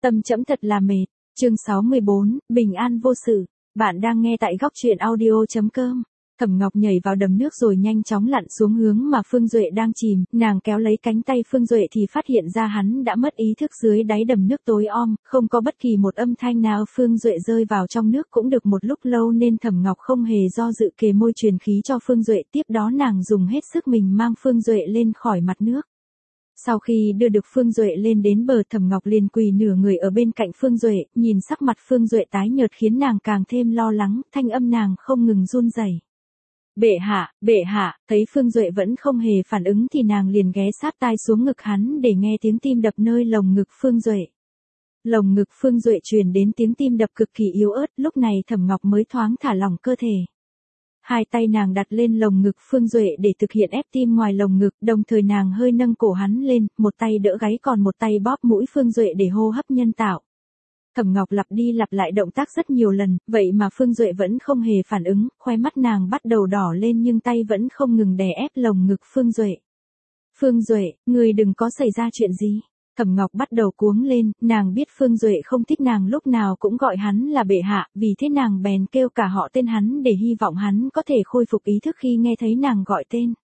Tâm trẫm thật là mệt. Chương 64, bình an vô sự. Bạn đang nghe tại góc truyện audio.com. Thẩm Ngọc nhảy vào đầm nước rồi nhanh chóng lặn xuống hướng mà Phương Duệ đang chìm, nàng kéo lấy cánh tay Phương Duệ thì phát hiện ra hắn đã mất ý thức dưới đáy đầm nước tối om, không có bất kỳ một âm thanh nào. Phương Duệ rơi vào trong nước cũng được một lúc lâu nên Thẩm Ngọc không hề do dự kề môi truyền khí cho Phương Duệ, tiếp đó nàng dùng hết sức mình mang Phương Duệ lên khỏi mặt nước. Sau khi đưa được Phương Duệ lên đến bờ, Thẩm Ngọc liền quỳ nửa người ở bên cạnh Phương Duệ, nhìn sắc mặt Phương Duệ tái nhợt khiến nàng càng thêm lo lắng, thanh âm nàng không ngừng run rẩy. Bệ hạ, thấy Phương Duệ vẫn không hề phản ứng thì nàng liền ghé sát tai xuống ngực hắn để nghe tiếng tim đập nơi lồng ngực Phương Duệ. Lồng ngực Phương Duệ truyền đến tiếng tim đập cực kỳ yếu ớt, lúc này Thẩm Ngọc mới thoáng thả lỏng cơ thể. Hai tay nàng đặt lên lồng ngực Phương Duệ để thực hiện ép tim ngoài lồng ngực, đồng thời nàng hơi nâng cổ hắn lên, một tay đỡ gáy còn một tay bóp mũi Phương Duệ để hô hấp nhân tạo. Thẩm Ngọc lặp đi lặp lại động tác rất nhiều lần, vậy mà Phương Duệ vẫn không hề phản ứng, khóe mắt nàng bắt đầu đỏ lên nhưng tay vẫn không ngừng đè ép lồng ngực Phương Duệ. Phương Duệ, người đừng có xảy ra chuyện gì. Thẩm Ngọc bắt đầu cuống lên, nàng biết Phương Duệ không thích nàng lúc nào cũng gọi hắn là bệ hạ, vì thế nàng bèn kêu cả họ tên hắn để hy vọng hắn có thể khôi phục ý thức khi nghe thấy nàng gọi tên.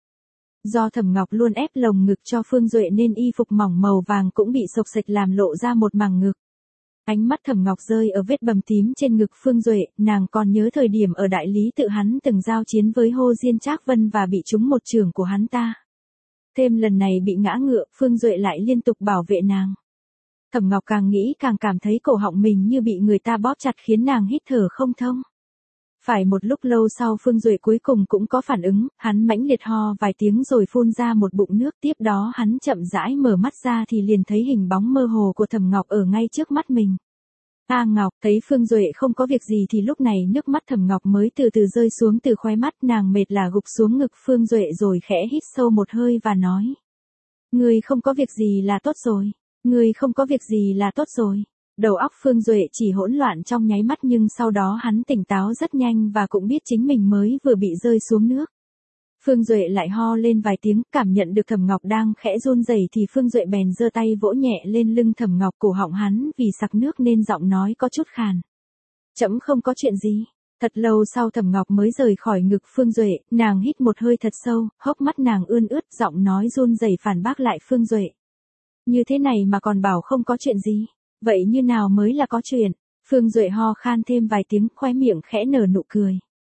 Do Thẩm Ngọc luôn ép lồng ngực cho Phương Duệ nên y phục mỏng màu vàng cũng bị xộc xệch làm lộ ra một màng ngực. Ánh mắt Thẩm Ngọc rơi ở vết bầm tím trên ngực Phương Duệ, nàng còn nhớ thời điểm ở Đại Lý Tự hắn từng giao chiến với Hồ Diên Trác Vân và bị trúng một chưởng của hắn ta. Thêm lần này bị ngã ngựa, Phương Duệ lại liên tục bảo vệ nàng. Thẩm Ngọc càng nghĩ càng cảm thấy cổ họng mình như bị người ta bóp chặt khiến nàng hít thở không thông. Phải một lúc lâu sau Phương Duệ cuối cùng cũng có phản ứng, hắn mãnh liệt ho vài tiếng rồi phun ra một bụng nước, tiếp đó hắn chậm rãi mở mắt ra thì liền thấy hình bóng mơ hồ của Thẩm Ngọc ở ngay trước mắt mình. A Ngọc, thấy Phương Duệ không có việc gì thì lúc này nước mắt Thẩm Ngọc mới từ từ rơi xuống từ khóe mắt, nàng mệt là gục xuống ngực Phương Duệ rồi khẽ hít sâu một hơi và nói. Ngươi không có việc gì là tốt rồi. Ngươi không có việc gì là tốt rồi. Đầu óc Phương Duệ chỉ hỗn loạn trong nháy mắt nhưng sau đó hắn tỉnh táo rất nhanh và cũng biết chính mình mới vừa bị rơi xuống nước. Phương Duệ lại ho lên vài tiếng, cảm nhận được Thẩm Ngọc đang khẽ run rẩy thì Phương Duệ bèn giơ tay vỗ nhẹ lên lưng Thẩm Ngọc, cổ họng hắn vì sặc nước nên giọng nói có chút khàn. Trẫm không có chuyện gì. Thật lâu sau Thẩm Ngọc mới rời khỏi ngực Phương Duệ, nàng hít một hơi thật sâu, hốc mắt nàng ươn ướt, giọng nói run rẩy phản bác lại Phương Duệ. Như thế này mà còn bảo không có chuyện gì, vậy như nào mới là có chuyện? Phương Duệ ho khan thêm vài tiếng, khóe miệng khẽ nở nụ cười.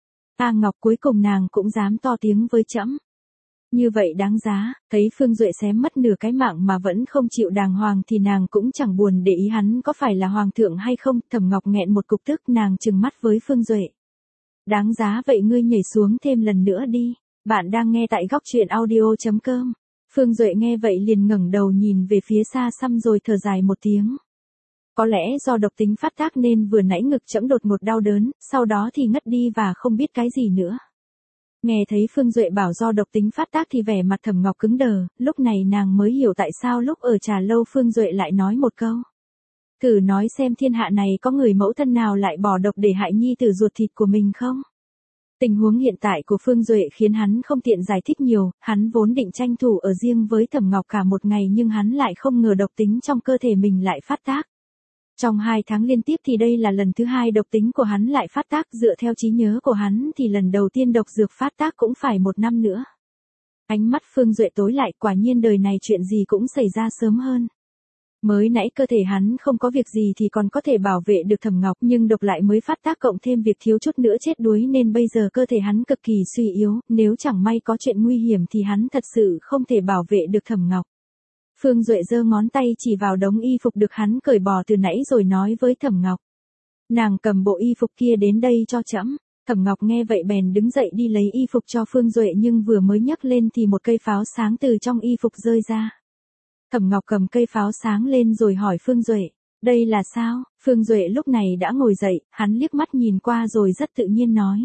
A Ngọc, cuối cùng nàng cũng dám to tiếng với trẫm. Như vậy đáng giá. Thấy Phương Duệ xém mất nửa cái mạng mà vẫn không chịu đàng hoàng thì nàng cũng chẳng buồn để ý hắn có phải là hoàng thượng hay không. Thẩm Ngọc nghẹn một cục tức, nàng trừng mắt với Phương Duệ. Đáng giá vậy ngươi nhảy xuống thêm lần nữa đi. Bạn đang nghe tại góc truyện audio.com. Phương Duệ nghe vậy liền ngẩng đầu nhìn về phía xa xăm rồi thở dài một tiếng. Có lẽ do độc tính phát tác nên vừa nãy ngực trẫm đột ngột đau đớn, sau đó thì ngất đi và không biết cái gì nữa. Nghe thấy Phương Duệ bảo do độc tính phát tác thì vẻ mặt Thẩm Ngọc cứng đờ, lúc này nàng mới hiểu tại sao lúc ở trà lâu Phương Duệ lại nói một câu. Thử nói xem thiên hạ này có người mẫu thân nào lại bỏ độc để hại nhi tử ruột thịt của mình không? Tình huống hiện tại của Phương Duệ khiến hắn không tiện giải thích nhiều, hắn vốn định tranh thủ ở riêng với Thẩm Ngọc cả một ngày nhưng hắn lại không ngờ độc tính trong cơ thể mình lại phát tác. Trong 2 tháng liên tiếp thì đây là lần thứ 2 độc tính của hắn lại phát tác, dựa theo trí nhớ của hắn thì lần đầu tiên độc dược phát tác cũng phải 1 năm nữa. Ánh mắt Phương Duệ tối lại, quả nhiên đời này chuyện gì cũng xảy ra sớm hơn. Mới nãy cơ thể hắn không có việc gì thì còn có thể bảo vệ được Thẩm Ngọc nhưng độc lại mới phát tác cộng thêm việc thiếu chút nữa chết đuối nên bây giờ cơ thể hắn cực kỳ suy yếu, nếu chẳng may có chuyện nguy hiểm thì hắn thật sự không thể bảo vệ được Thẩm Ngọc. Phương Duệ giơ ngón tay chỉ vào đống y phục được hắn cởi bỏ từ nãy rồi nói với Thẩm Ngọc. Nàng cầm bộ y phục kia đến đây cho trẫm. Thẩm Ngọc nghe vậy bèn đứng dậy đi lấy y phục cho Phương Duệ nhưng vừa mới nhấc lên thì một cây pháo sáng từ trong y phục rơi ra. Thẩm Ngọc cầm cây pháo sáng lên rồi hỏi Phương Duệ. Đây là sao? Phương Duệ lúc này đã ngồi dậy, hắn liếc mắt nhìn qua rồi rất tự nhiên nói.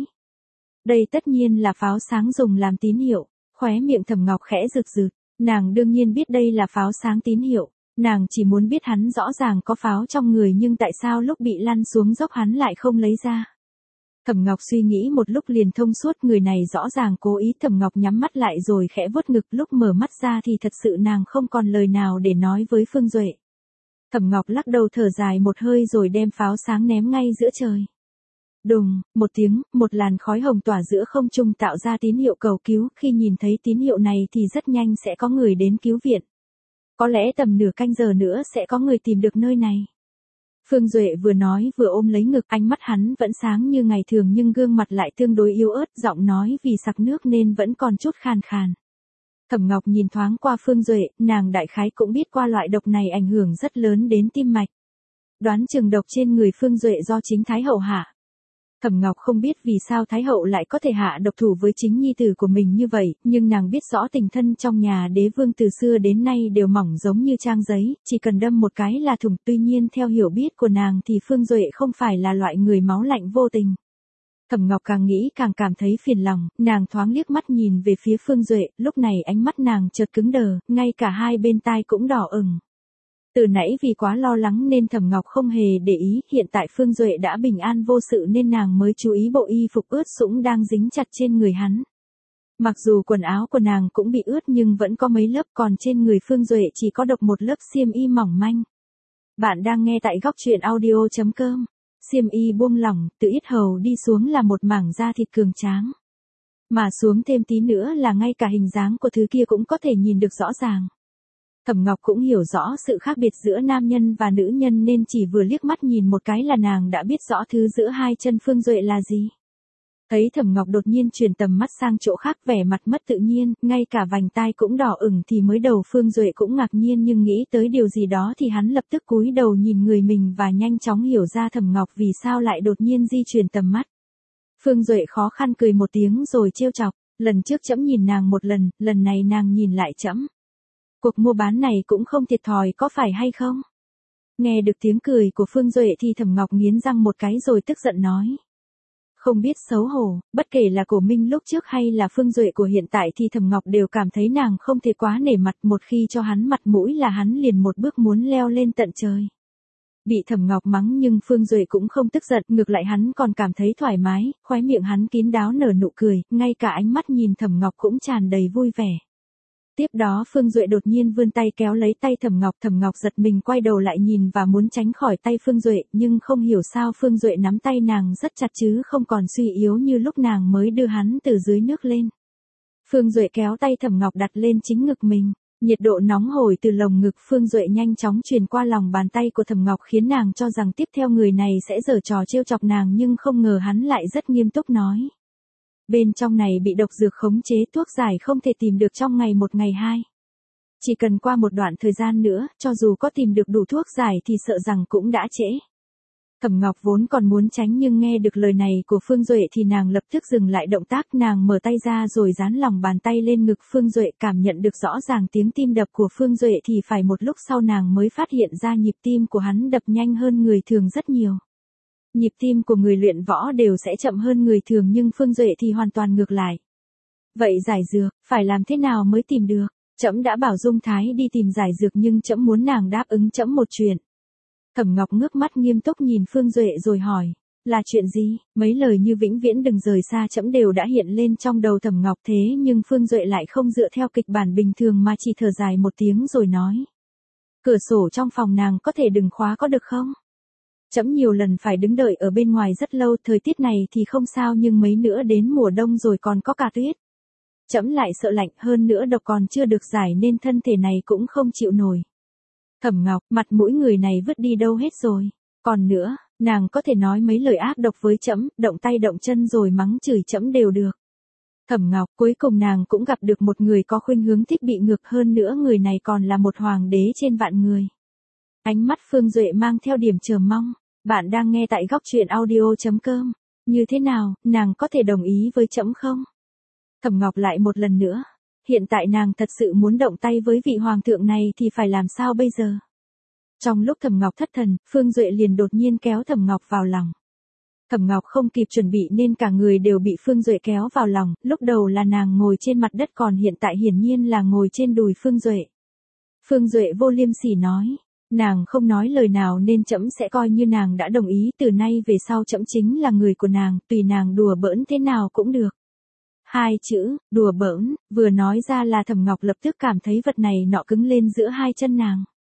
Đây tất nhiên là pháo sáng dùng làm tín hiệu. Khóe miệng Thẩm Ngọc khẽ rực rực. Nàng đương nhiên biết đây là pháo sáng tín hiệu, nàng chỉ muốn biết hắn rõ ràng có pháo trong người nhưng tại sao lúc bị lăn xuống dốc hắn lại không lấy ra. Thẩm Ngọc suy nghĩ một lúc liền thông suốt, người này rõ ràng cố ý. Thẩm Ngọc nhắm mắt lại rồi khẽ vuốt ngực, lúc mở mắt ra thì thật sự nàng không còn lời nào để nói với Phương Duệ. Thẩm Ngọc lắc đầu thở dài một hơi rồi đem pháo sáng ném ngay giữa trời. Đùng, một tiếng, một làn khói hồng tỏa giữa không trung tạo ra tín hiệu cầu cứu, khi nhìn thấy tín hiệu này thì rất nhanh sẽ có người đến cứu viện. Có lẽ tầm nửa canh giờ nữa sẽ có người tìm được nơi này. Phương Duệ vừa nói vừa ôm lấy ngực, ánh mắt hắn vẫn sáng như ngày thường nhưng gương mặt lại tương đối yếu ớt, giọng nói vì sặc nước nên vẫn còn chút khàn khàn. Thẩm Ngọc nhìn thoáng qua Phương Duệ, nàng đại khái cũng biết qua loại độc này ảnh hưởng rất lớn đến tim mạch. Đoán chừng độc trên người Phương Duệ do chính Thái Hậu hạ. Thẩm Ngọc không biết vì sao Thái Hậu lại có thể hạ độc thủ với chính nhi tử của mình như vậy, nhưng nàng biết rõ tình thân trong nhà đế vương từ xưa đến nay đều mỏng giống như trang giấy, chỉ cần đâm một cái là thủng. Tuy nhiên theo hiểu biết của nàng thì Phương Duệ không phải là loại người máu lạnh vô tình. Thẩm Ngọc càng nghĩ càng cảm thấy phiền lòng, nàng thoáng liếc mắt nhìn về phía Phương Duệ, lúc này ánh mắt nàng chợt cứng đờ, ngay cả hai bên tai cũng đỏ ửng. Từ nãy vì quá lo lắng nên Thẩm Ngọc không hề để ý, hiện tại Phương Duệ đã bình an vô sự nên nàng mới chú ý bộ y phục ướt sũng đang dính chặt trên người hắn. Mặc dù quần áo của nàng cũng bị ướt nhưng vẫn có mấy lớp, còn trên người Phương Duệ chỉ có độc một lớp xiêm y mỏng manh. Bạn đang nghe tại góc truyện audio.com. Xiêm y buông lỏng, từ yết hầu đi xuống là một mảng da thịt cường tráng. Mà xuống thêm tí nữa là ngay cả hình dáng của thứ kia cũng có thể nhìn được rõ ràng. Thẩm Ngọc cũng hiểu rõ sự khác biệt giữa nam nhân và nữ nhân nên chỉ vừa liếc mắt nhìn một cái là nàng đã biết rõ thứ giữa hai chân Phương Duệ là gì. Thấy Thẩm Ngọc đột nhiên chuyển tầm mắt sang chỗ khác, vẻ mặt mất tự nhiên, ngay cả vành tai cũng đỏ ửng thì mới đầu Phương Duệ cũng ngạc nhiên nhưng nghĩ tới điều gì đó thì hắn lập tức cúi đầu nhìn người mình và nhanh chóng hiểu ra Thẩm Ngọc vì sao lại đột nhiên di chuyển tầm mắt. Phương Duệ khó khăn cười một tiếng rồi trêu chọc, lần trước trẫm nhìn nàng một lần, lần này nàng nhìn lại trẫm. Cuộc mua bán này cũng không thiệt thòi có phải hay không? Nghe được tiếng cười của Phương Duệ thì Thẩm Ngọc nghiến răng một cái rồi tức giận nói. Không biết xấu hổ, bất kể là Cổ Minh lúc trước hay là Phương Duệ của hiện tại thì Thẩm Ngọc đều cảm thấy nàng không thể quá nể mặt, một khi cho hắn mặt mũi là hắn liền một bước muốn leo lên tận trời. Bị Thẩm Ngọc mắng nhưng Phương Duệ cũng không tức giận, ngược lại hắn còn cảm thấy thoải mái, khóe miệng hắn kín đáo nở nụ cười, ngay cả ánh mắt nhìn Thẩm Ngọc cũng tràn đầy vui vẻ. Tiếp đó Phương Duệ đột nhiên vươn tay kéo lấy tay Thẩm Ngọc giật mình quay đầu lại nhìn và muốn tránh khỏi tay Phương Duệ, nhưng không hiểu sao Phương Duệ nắm tay nàng rất chặt chứ không còn suy yếu như lúc nàng mới đưa hắn từ dưới nước lên. Phương Duệ kéo tay Thẩm Ngọc đặt lên chính ngực mình, nhiệt độ nóng hổi từ lồng ngực Phương Duệ nhanh chóng truyền qua lòng bàn tay của Thẩm Ngọc khiến nàng cho rằng tiếp theo người này sẽ giở trò trêu chọc nàng nhưng không ngờ hắn lại rất nghiêm túc nói. Bên trong này bị độc dược khống chế, thuốc giải không thể tìm được trong ngày một ngày hai. Chỉ cần qua một đoạn thời gian nữa, cho dù có tìm được đủ thuốc giải thì sợ rằng cũng đã trễ. Thẩm Ngọc vốn còn muốn tránh nhưng nghe được lời này của Phương Duệ thì nàng lập tức dừng lại động tác, nàng mở tay ra rồi dán lòng bàn tay lên ngực Phương Duệ, cảm nhận được rõ ràng tiếng tim đập của Phương Duệ thì phải một lúc sau nàng mới phát hiện ra nhịp tim của hắn đập nhanh hơn người thường rất nhiều. Nhịp tim của người luyện võ đều sẽ chậm hơn người thường nhưng Phương Duệ thì hoàn toàn ngược lại. Vậy giải dược, phải làm thế nào mới tìm được? Trẫm đã bảo Dung Thái đi tìm giải dược nhưng trẫm muốn nàng đáp ứng trẫm một chuyện. Thẩm Ngọc ngước mắt nghiêm túc nhìn Phương Duệ rồi hỏi, là chuyện gì? Mấy lời như vĩnh viễn đừng rời xa trẫm đều đã hiện lên trong đầu Thẩm Ngọc thế nhưng Phương Duệ lại không dựa theo kịch bản bình thường mà chỉ thở dài một tiếng rồi nói. Cửa sổ trong phòng nàng có thể đừng khóa có được không? Trẫm nhiều lần phải đứng đợi ở bên ngoài rất lâu, thời tiết này thì không sao nhưng mấy nữa đến mùa đông rồi còn có cả tuyết. Trẫm lại sợ lạnh, hơn nữa độc còn chưa được giải nên thân thể này cũng không chịu nổi. Thẩm Ngọc, mặt mũi người này vứt đi đâu hết rồi. Còn nữa, nàng có thể nói mấy lời ác độc với trẫm, động tay động chân rồi mắng chửi trẫm đều được. Thẩm Ngọc, cuối cùng nàng cũng gặp được một người có khuynh hướng thích bị ngược, hơn nữa người này còn là một hoàng đế trên vạn người. Ánh mắt Phương Duệ mang theo điểm chờ mong. Bạn đang nghe tại góc truyện audio.com. Như thế nào, nàng có thể đồng ý với trẫm không? Thẩm Ngọc lại một lần nữa. Hiện tại nàng thật sự muốn động tay với vị hoàng thượng này thì phải làm sao bây giờ? Trong lúc Thẩm Ngọc thất thần, Phương Duệ liền đột nhiên kéo Thẩm Ngọc vào lòng. Thẩm Ngọc không kịp chuẩn bị nên cả người đều bị Phương Duệ kéo vào lòng, lúc đầu là nàng ngồi trên mặt đất còn hiện tại hiển nhiên là ngồi trên đùi Phương Duệ. Phương Duệ vô liêm sỉ nói. Nàng không nói lời nào nên trẫm sẽ coi như nàng đã đồng ý, từ nay về sau trẫm chính là người của nàng, tùy nàng đùa bỡn thế nào cũng được. Hai chữ, đùa bỡn, vừa nói ra là Thẩm Ngọc lập tức cảm thấy vật này nọ cứng lên giữa hai chân nàng.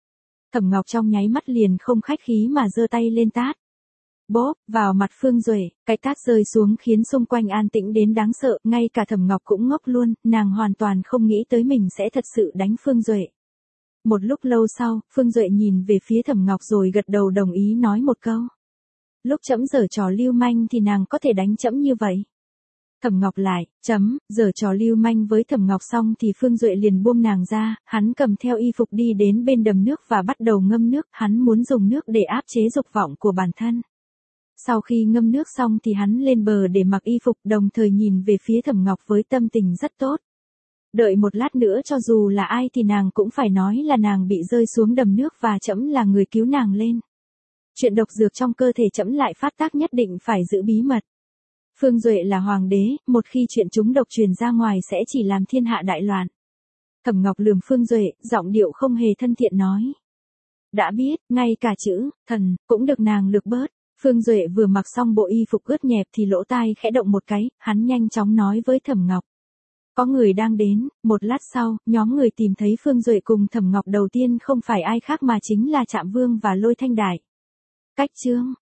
Thẩm Ngọc trong nháy mắt liền không khách khí mà giơ tay lên tát. Bốp, vào mặt Phương Duệ, cái tát rơi xuống khiến xung quanh an tĩnh đến đáng sợ, ngay cả Thẩm Ngọc cũng ngốc luôn, nàng hoàn toàn không nghĩ tới mình sẽ thật sự đánh Phương Duệ. Một lúc lâu sau, Phương Duệ nhìn về phía Thẩm Ngọc rồi gật đầu đồng ý nói một câu. Lúc trẫm giở trò lưu manh thì nàng có thể đánh trẫm như vậy. Thẩm Ngọc lại, giở trò lưu manh với Thẩm Ngọc xong thì Phương Duệ liền buông nàng ra, hắn cầm theo y phục đi đến bên đầm nước và bắt đầu ngâm nước, hắn muốn dùng nước để áp chế dục vọng của bản thân. Sau khi ngâm nước xong thì hắn lên bờ để mặc y phục, đồng thời nhìn về phía Thẩm Ngọc với tâm tình rất tốt. Đợi một lát nữa cho dù là ai thì nàng cũng phải nói là nàng bị rơi xuống đầm nước và trẫm là người cứu nàng lên. Chuyện độc dược trong cơ thể trẫm lại phát tác nhất định phải giữ bí mật. Phương Duệ là hoàng đế, một khi chuyện chúng độc truyền ra ngoài sẽ chỉ làm thiên hạ đại loạn. Thẩm Ngọc lườm Phương Duệ, giọng điệu không hề thân thiện nói. Đã biết, ngay cả chữ thần cũng được nàng lược bớt. Phương Duệ vừa mặc xong bộ y phục ướt nhẹp thì lỗ tai khẽ động một cái, hắn nhanh chóng nói với Thẩm Ngọc. Có người đang đến. Một lát sau, nhóm người tìm thấy Phương Duệ cùng Thẩm Ngọc đầu tiên không phải ai khác mà chính là Trạm Vương và Lôi Thanh Đại. Cách chương